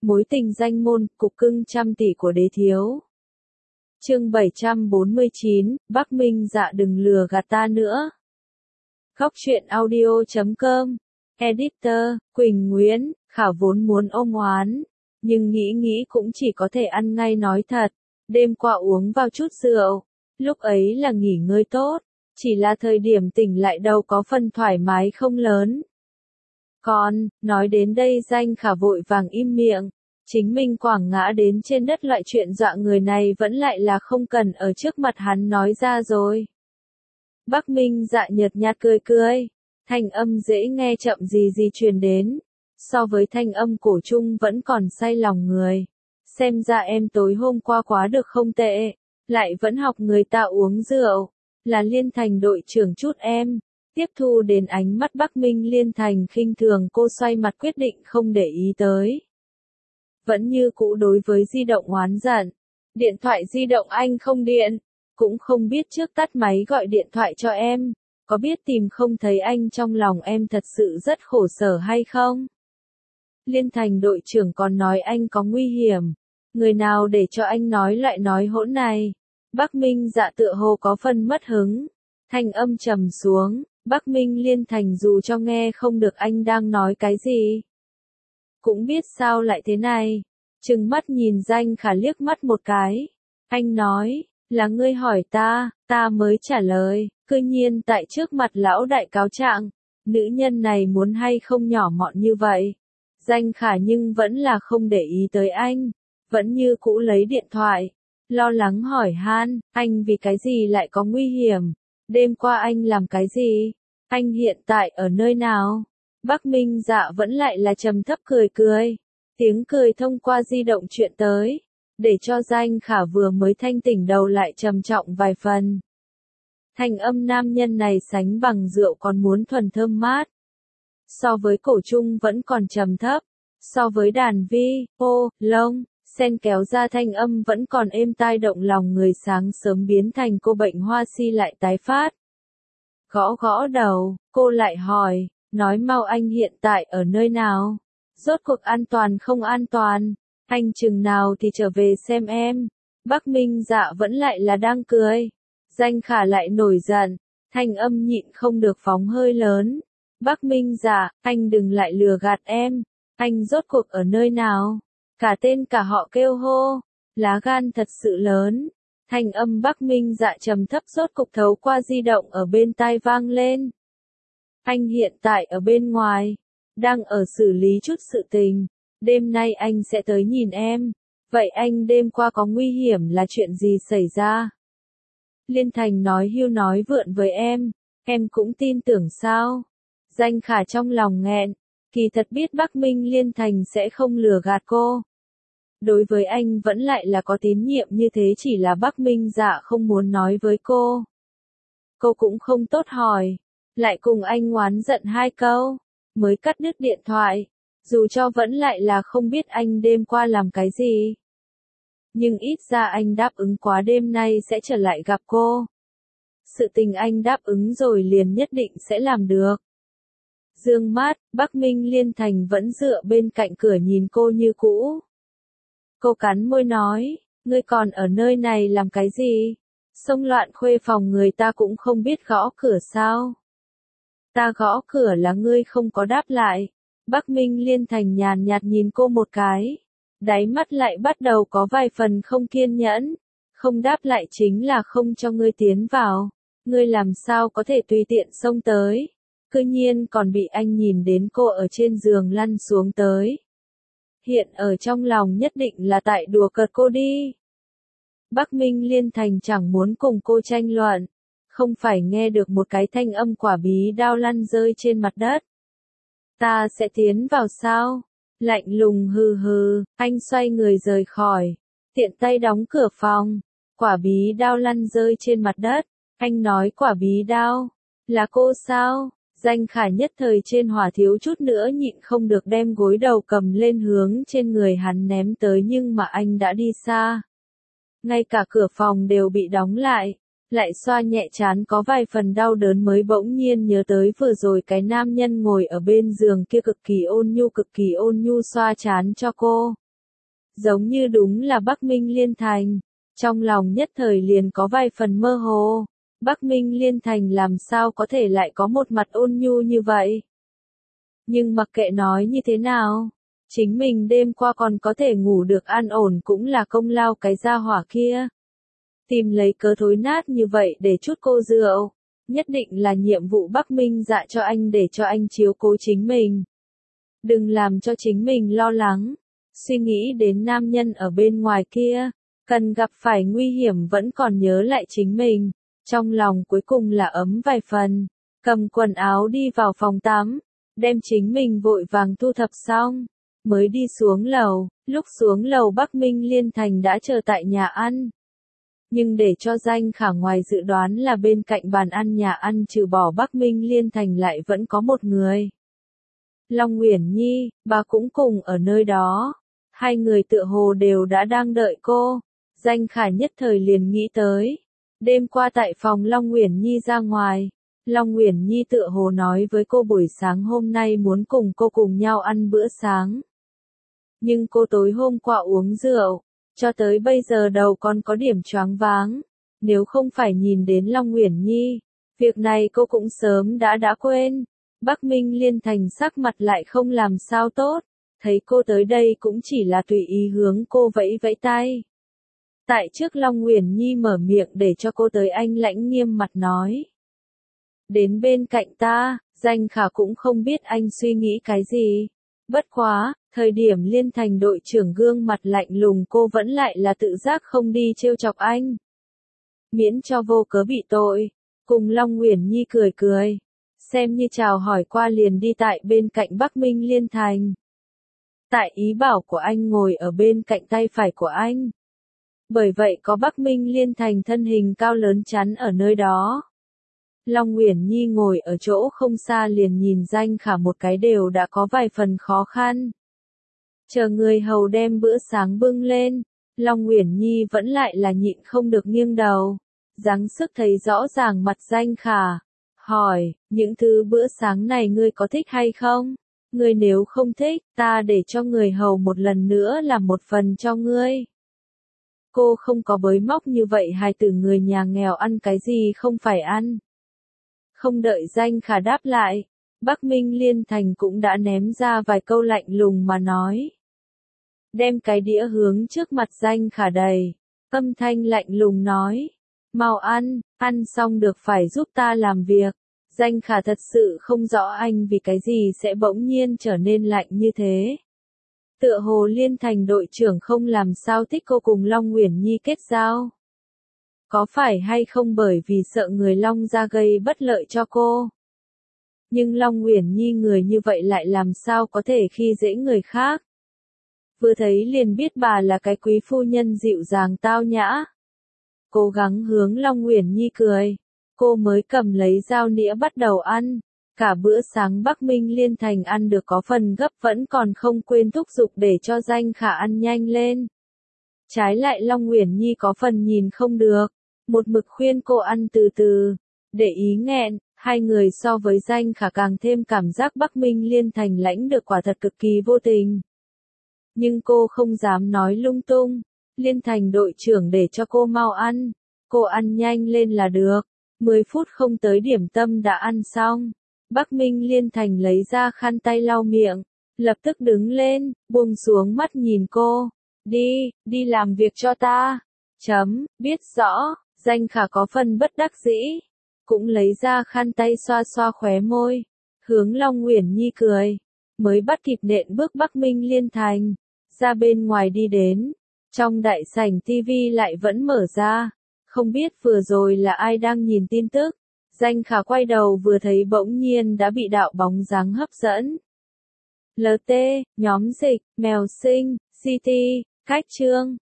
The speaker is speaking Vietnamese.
Mối tình danh môn, cục cưng trăm tỷ của đế thiếu. Chương 749, Bắc Minh Dạ đừng lừa gạt ta nữa. Góc truyện audio.com. Editor, Quỳnh Nguyễn, Khảo vốn muốn ôm oán, nhưng nghĩ cũng chỉ có thể ăn ngay nói thật. Đêm qua uống vào chút rượu, lúc ấy là nghỉ ngơi tốt, chỉ là thời điểm tỉnh lại đâu có phần thoải mái không lớn. Còn, nói đến đây Danh Khả vội vàng im miệng, chính mình quẳng ngã đến trên đất loại chuyện dọa người này vẫn lại là không cần ở trước mặt hắn nói ra rồi. Bắc Minh Dạ nhợt nhạt cười, thanh âm dễ nghe chậm gì truyền đến, so với thanh âm cổ trung vẫn còn say lòng người. Xem ra em tối hôm qua quá được không tệ, lại vẫn học người ta uống rượu, là Liên Thành đội trưởng chút em. Tiếp thu đến ánh mắt Bắc Minh Liên Thành khinh thường, cô xoay mặt quyết định không để ý tới. Vẫn như cũ đối với di động oán giận. Điện thoại di động anh không điện, cũng không biết trước tắt máy gọi điện thoại cho em, có biết tìm không thấy anh trong lòng em thật sự rất khổ sở hay không? Liên Thành đội trưởng còn nói anh có nguy hiểm, người nào để cho anh nói loại nói hỗn này? Bắc Minh Dạ tựa hồ có phần mất hứng, thanh âm trầm xuống. Bắc Minh Liên Thành dù cho nghe không được anh đang nói cái gì, cũng biết sao lại thế này, trừng mắt nhìn Danh Khả liếc mắt một cái. Anh nói, là ngươi hỏi ta mới trả lời, cư nhiên tại trước mặt lão đại cáo trạng, nữ nhân này muốn hay không nhỏ mọn như vậy. Danh Khả nhưng vẫn là không để ý tới anh, vẫn như cũ lấy điện thoại, lo lắng hỏi han, anh vì cái gì lại có nguy hiểm? Đêm qua anh làm cái gì? Anh hiện tại ở nơi nào? Bắc Minh Dạ vẫn lại là trầm thấp cười. Tiếng cười thông qua di động chuyện tới, để cho Danh Khả vừa mới thanh tỉnh đầu lại trầm trọng vài phần. Thanh âm nam nhân này sánh bằng rượu còn muốn thuần thơm mát. So với cổ trung vẫn còn trầm thấp, so với đàn vi, lông, sen kéo ra thanh âm vẫn còn êm tai động lòng người, sáng sớm biến thành cô bệnh hoa si lại tái phát. Gõ đầu, cô lại hỏi, nói mau anh hiện tại ở nơi nào? Rốt cuộc an toàn không an toàn? Anh chừng nào thì trở về xem em? Bắc Minh Dạ vẫn lại là đang cười. Danh Khả lại nổi giận, thanh âm nhịn không được phóng hơi lớn. Bắc Minh Dạ, anh đừng lại lừa gạt em. Anh rốt cuộc ở nơi nào? Cả tên cả họ kêu hô, lá gan thật sự lớn. Thanh âm Bắc Minh Dạ trầm thấp rốt cục thấu qua di động ở bên tai vang lên. Anh hiện tại ở bên ngoài, đang ở xử lý chút sự tình, đêm nay anh sẽ tới nhìn em. Vậy anh đêm qua có nguy hiểm là chuyện gì xảy ra? Liên Thành nói hưu nói vượn với em cũng tin tưởng sao? Danh Khả trong lòng nghẹn, kỳ thật biết Bắc Minh Liên Thành sẽ không lừa gạt cô. Đối với anh vẫn lại là có tín nhiệm như thế, chỉ là Bắc Minh Dạ không muốn nói với cô. Cô cũng không tốt hỏi, lại cùng anh oán giận hai câu, mới cắt đứt điện thoại, dù cho vẫn lại là không biết anh đêm qua làm cái gì. Nhưng ít ra anh đáp ứng quá đêm nay sẽ trở lại gặp cô. Sự tình anh đáp ứng rồi liền nhất định sẽ làm được. Dương mắt, Bắc Minh Liên Thành vẫn dựa bên cạnh cửa nhìn cô như cũ. Cô cắn môi nói, ngươi còn ở nơi này làm cái gì? Xông loạn khuê phòng người ta cũng không biết gõ cửa sao? Ta gõ cửa là ngươi không có đáp lại. Bắc Minh Liên Thành nhàn nhạt nhìn cô một cái, đáy mắt lại bắt đầu có vài phần không kiên nhẫn. Không đáp lại chính là không cho ngươi tiến vào. Ngươi làm sao có thể tùy tiện xông tới? Cư nhiên còn bị anh nhìn đến cô ở trên giường lăn xuống tới. Hiện ở trong lòng nhất định là tại đùa cợt cô đi. Bắc Minh Liên Thành chẳng muốn cùng cô tranh luận, không phải nghe được một cái thanh âm quả bí đao lăn rơi trên mặt đất. Ta sẽ tiến vào sao? Lạnh lùng hừ, anh xoay người rời khỏi, tiện tay đóng cửa phòng. Quả bí đao lăn rơi trên mặt đất, anh nói quả bí đao, là cô sao? Danh Khả nhất thời trên hỏa thiếu chút nữa nhịn không được đem gối đầu cầm lên hướng trên người hắn ném tới, nhưng mà anh đã đi xa. Ngay cả cửa phòng đều bị đóng lại, lại xoa nhẹ trán có vài phần đau đớn mới bỗng nhiên nhớ tới vừa rồi cái nam nhân ngồi ở bên giường kia cực kỳ ôn nhu xoa trán cho cô. giống như đúng là Bắc Minh Liên Thành. Trong lòng nhất thời liền có vài phần mơ hồ, Bắc Minh Liên Thành làm sao có thể lại có một mặt ôn nhu như vậy. Nhưng mặc kệ nói như thế nào, chính mình đêm qua còn có thể ngủ được an ổn cũng là công lao cái gia hỏa kia. Tìm lấy cớ thối nát như vậy để chút cô rượu, nhất định là nhiệm vụ Bắc Minh Dạ cho anh để cho anh chiếu cố chính mình. Đừng làm cho chính mình lo lắng, suy nghĩ đến nam nhân ở bên ngoài kia, cần gặp phải nguy hiểm vẫn còn nhớ lại chính mình, trong lòng cuối cùng là ấm vài phần, cầm quần áo đi vào phòng tắm, đem chính mình vội vàng thu thập xong, mới đi xuống lầu, lúc xuống lầu Bắc Minh Liên Thành đã chờ tại nhà ăn. Nhưng để cho Danh Khả ngoài dự đoán là bên cạnh bàn ăn nhà ăn trừ bỏ Bắc Minh Liên Thành lại vẫn có một người. Long Uyển Nhi, bà cũng cùng ở nơi đó. Hai người tựa hồ đều đã đang đợi cô. Danh Khả nhất thời liền nghĩ tới. Đêm qua tại phòng Long Uyển Nhi ra ngoài. Long Uyển Nhi tựa hồ nói với cô buổi sáng hôm nay muốn cùng cô cùng nhau ăn bữa sáng. Nhưng cô tối hôm qua uống rượu. Cho tới bây giờ đầu còn có điểm choáng váng. Nếu không phải nhìn đến Long Uyển Nhi, việc này cô cũng sớm đã quên. Bắc Minh Liên Thành sắc mặt lại không làm sao tốt. Thấy cô tới đây cũng chỉ là tùy ý hướng cô vẫy vẫy tay. Tại trước Long Uyển Nhi mở miệng để cho cô tới anh lãnh nghiêm mặt nói. Đến bên cạnh ta, Danh Khả cũng không biết anh suy nghĩ cái gì. Bất quá, thời điểm Liên Thành đội trưởng gương mặt lạnh lùng cô vẫn lại là tự giác không đi trêu chọc anh. Miễn cho vô cớ bị tội, cùng Long Uyển Nhi cười cười, xem như chào hỏi qua liền đi tại bên cạnh Bắc Minh Liên Thành. Tại ý bảo của anh ngồi ở bên cạnh tay phải của anh. Bởi vậy có Bắc Minh Liên Thành thân hình cao lớn chắn ở nơi đó. Long Uyển Nhi ngồi ở chỗ không xa liền nhìn Danh Khả một cái đều đã có vài phần khó khăn. Chờ người hầu đem bữa sáng bưng lên, Long Uyển Nhi vẫn lại là nhịn không được nghiêng đầu, gắng sức thấy rõ ràng mặt Danh Khả, hỏi, những thứ bữa sáng này ngươi có thích hay không? Ngươi nếu không thích, ta để cho người hầu một lần nữa làm một phần cho ngươi. Cô không có bới móc như vậy hài tử người nhà nghèo ăn cái gì không phải ăn. Không đợi Danh Khả đáp lại, Bắc Minh Liên Thành cũng đã ném ra vài câu lạnh lùng mà nói. Đem cái đĩa hướng trước mặt Danh Khả đầy, âm thanh lạnh lùng nói. Mau ăn, ăn xong được phải giúp ta làm việc. Danh Khả thật sự không rõ anh vì cái gì sẽ bỗng nhiên trở nên lạnh như thế. Tựa hồ Liên Thành đội trưởng không làm sao thích cô cùng Long Uyển Nhi kết giao. Có phải hay không bởi vì sợ người Long ra gây bất lợi cho cô? Nhưng Long Uyển Nhi người như vậy lại làm sao có thể khi dễ người khác? Vừa thấy liền biết bà là cái quý phu nhân dịu dàng tao nhã. Cố gắng hướng Long Uyển Nhi cười. Cô mới cầm lấy dao nĩa bắt đầu ăn. Cả bữa sáng Bắc Minh Liên Thành ăn được có phần gấp vẫn còn không quên thúc giục để cho Danh Khả ăn nhanh lên. Trái lại Long Uyển Nhi có phần nhìn không được. Một mực khuyên cô ăn từ từ. Để ý nghẹn, hai người so với Danh Khả càng thêm cảm giác Bắc Minh Liên Thành lãnh được quả thật cực kỳ vô tình. Nhưng cô không dám nói lung tung. Liên Thành đội trưởng để cho cô mau ăn. Cô ăn nhanh lên là được. 10 phút không tới điểm tâm đã ăn xong. Bắc Minh Liên Thành lấy ra khăn tay lau miệng. Lập tức đứng lên, buông xuống mắt nhìn cô. Đi làm việc cho ta. Biết rõ, Danh Khả có phần bất đắc dĩ. Cũng lấy ra khăn tay xoa xoa khóe môi. Hướng Long Uyển Nhi cười. Mới bắt kịp nện bước Bắc Minh Liên Thành. Ra bên ngoài đi đến. Trong đại sảnh tivi lại vẫn mở ra. Không biết vừa rồi là ai đang nhìn tin tức. Danh Khả quay đầu vừa thấy bỗng nhiên đã bị đạo bóng dáng hấp dẫn. LT, nhóm dịch, mèo sinh, CT, cách chương.